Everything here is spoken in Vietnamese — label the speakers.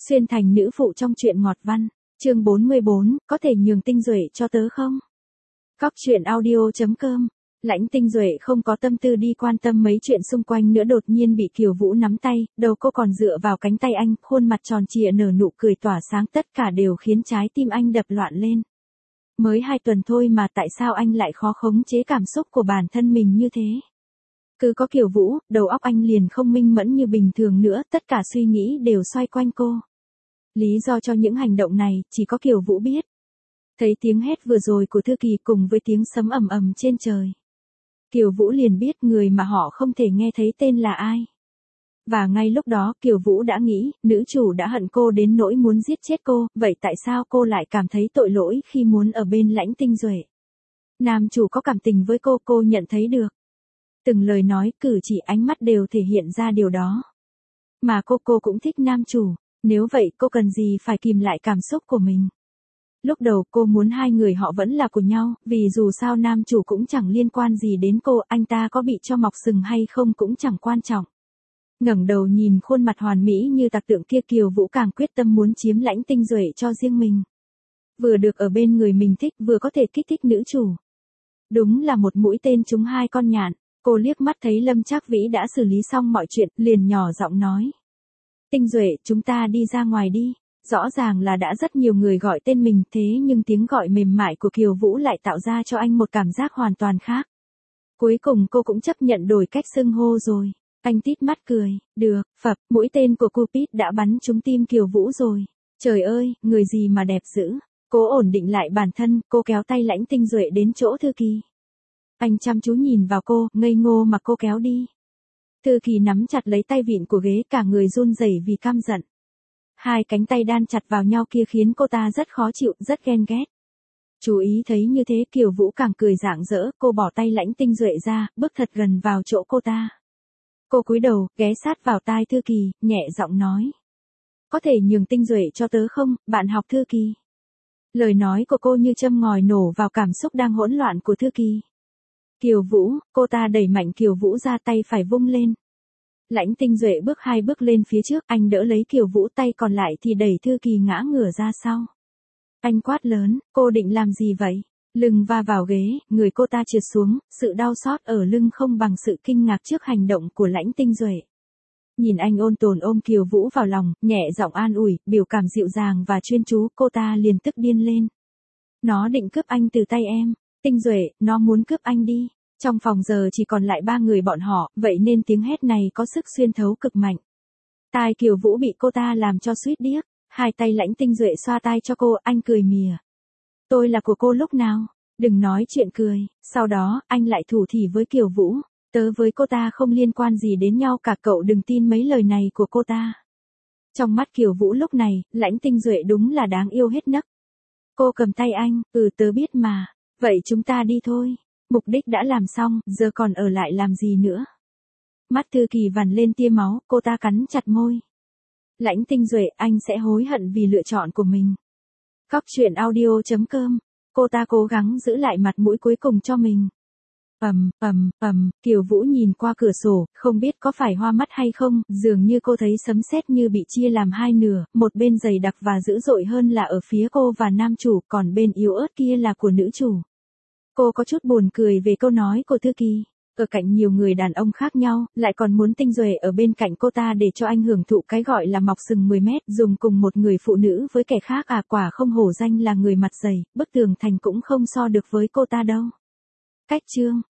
Speaker 1: Xuyên thành nữ phụ trong truyện ngọt văn, chương 44, có thể nhường Tinh Duệ cho tớ không? Cóc truyện audio.com. Lãnh Tinh Duệ không có tâm tư đi quan tâm mấy chuyện xung quanh nữa, đột nhiên bị Kiều Vũ nắm tay, đầu cô còn dựa vào cánh tay anh, khuôn mặt tròn trịa nở nụ cười tỏa sáng, tất cả đều khiến trái tim anh đập loạn lên. Mới 2 tuần thôi mà tại sao anh lại khó khống chế cảm xúc của bản thân mình như thế? Cứ có Kiều Vũ, đầu óc anh liền không minh mẫn như bình thường nữa, tất cả suy nghĩ đều xoay quanh cô. Lý do cho những hành động này, chỉ có Kiều Vũ biết. Thấy tiếng hét vừa rồi của Thư Kỳ cùng với tiếng sấm ầm ầm trên trời, Kiều Vũ liền biết người mà họ không thể nghe thấy tên là ai. Và ngay lúc đó Kiều Vũ đã nghĩ, nữ chủ đã hận cô đến nỗi muốn giết chết cô, vậy tại sao cô lại cảm thấy tội lỗi khi muốn ở bên Lãnh Tinh Duệ? Nam chủ có cảm tình với cô nhận thấy được. Từng lời nói, cử chỉ, ánh mắt đều thể hiện ra điều đó. Mà cô cũng thích nam chủ, nếu vậy cô cần gì phải kìm lại cảm xúc của mình. Lúc đầu cô muốn hai người họ vẫn là của nhau, vì dù sao nam chủ cũng chẳng liên quan gì đến cô, anh ta có bị cho mọc sừng hay không cũng chẳng quan trọng. Ngẩng đầu nhìn khuôn mặt hoàn mỹ như tạc tượng kia, Kiều Vũ càng quyết tâm muốn chiếm Lãnh Tinh Duệ cho riêng mình. Vừa được ở bên người mình thích, vừa có thể kích thích nữ chủ. Đúng là một mũi tên trúng 2 con nhạn. Cô liếc mắt thấy Lâm Trác Vĩ đã xử lý xong mọi chuyện, liền nhỏ giọng nói. Tinh Duệ, chúng ta đi ra ngoài đi. Rõ ràng là đã rất nhiều người gọi tên mình, thế nhưng tiếng gọi mềm mại của Kiều Vũ lại tạo ra cho anh một cảm giác hoàn toàn khác. Cuối cùng cô cũng chấp nhận đổi cách xưng hô rồi. Anh tít mắt cười, được, phập, mũi tên của Cupid đã bắn trúng tim Kiều Vũ rồi. Trời ơi, người gì mà đẹp dữ. Cố ổn định lại bản thân, cô kéo tay Lãnh Tinh Duệ đến chỗ Thư Kỳ. Anh chăm chú nhìn vào cô, ngây ngô mà cô kéo đi. Thư Kỳ nắm chặt lấy tay vịn của ghế, cả người run rẩy vì căm giận. 2 cánh tay đan chặt vào nhau kia khiến cô ta rất khó chịu, rất ghen ghét. Chú ý thấy như thế, Kiều Vũ càng cười rạng rỡ, cô bỏ tay Lãnh Tinh Duệ ra, bước thật gần vào chỗ cô ta. Cô cúi đầu, ghé sát vào tai Thư Kỳ, nhẹ giọng nói. Có thể nhường Tinh Duệ cho tớ không, bạn học Thư Kỳ? Lời nói của cô như châm ngòi nổ vào cảm xúc đang hỗn loạn của Thư Kỳ. Kiều Vũ, cô ta đẩy mạnh Kiều Vũ ra, tay phải vung lên. Lãnh Tinh Duệ bước 2 bước lên phía trước, anh đỡ lấy Kiều Vũ, tay còn lại thì đẩy Thư Kỳ ngã ngửa ra sau. Anh quát lớn, cô định làm gì vậy? Lưng va vào ghế, người cô ta trượt xuống, sự đau xót ở lưng không bằng sự kinh ngạc trước hành động của Lãnh Tinh Duệ. Nhìn anh ôn tồn ôm Kiều Vũ vào lòng, nhẹ giọng an ủi, biểu cảm dịu dàng và chuyên chú, cô ta liền tức điên lên. Nó định cướp anh từ tay em. Tinh Duệ, nó muốn cướp anh đi. Trong phòng giờ chỉ còn lại 3 người bọn họ, vậy nên tiếng hét này có sức xuyên thấu cực mạnh. Tai Kiều Vũ bị cô ta làm cho suýt điếc. 2 tay Lãnh Tinh Duệ xoa tai cho cô, anh cười mỉa. Tôi là của cô lúc nào? Đừng nói chuyện cười. Sau đó, anh lại thủ thỉ với Kiều Vũ. Tớ với cô ta không liên quan gì đến nhau cả, cậu đừng tin mấy lời này của cô ta. Trong mắt Kiều Vũ lúc này, Lãnh Tinh Duệ đúng là đáng yêu hết nấc. Cô cầm tay anh, tớ biết mà. Vậy chúng ta đi thôi. Mục đích đã làm xong, giờ còn ở lại làm gì nữa? Mắt Thư Kỳ vằn lên tia máu, cô ta cắn chặt môi. Lãnh Tinh Duệ, anh sẽ hối hận vì lựa chọn của mình. Cóc truyện audio.com. Cô ta cố gắng giữ lại mặt mũi cuối cùng cho mình. Kiều Vũ nhìn qua cửa sổ, không biết có phải hoa mắt hay không, dường như cô thấy sấm sét như bị chia làm 2 nửa, một bên dày đặc và dữ dội hơn là ở phía cô và nam chủ, còn bên yếu ớt kia là của nữ chủ. Cô có chút buồn cười về câu nói của Thư Kỳ. Ở cạnh nhiều người đàn ông khác nhau, lại còn muốn Tinh Duệ ở bên cạnh cô ta để cho anh hưởng thụ cái gọi là mọc sừng 10 mét, dùng cùng một người phụ nữ với kẻ khác à, quả không hổ danh là người mặt dày, bức tường thành cũng không so được với cô ta đâu. Cách chương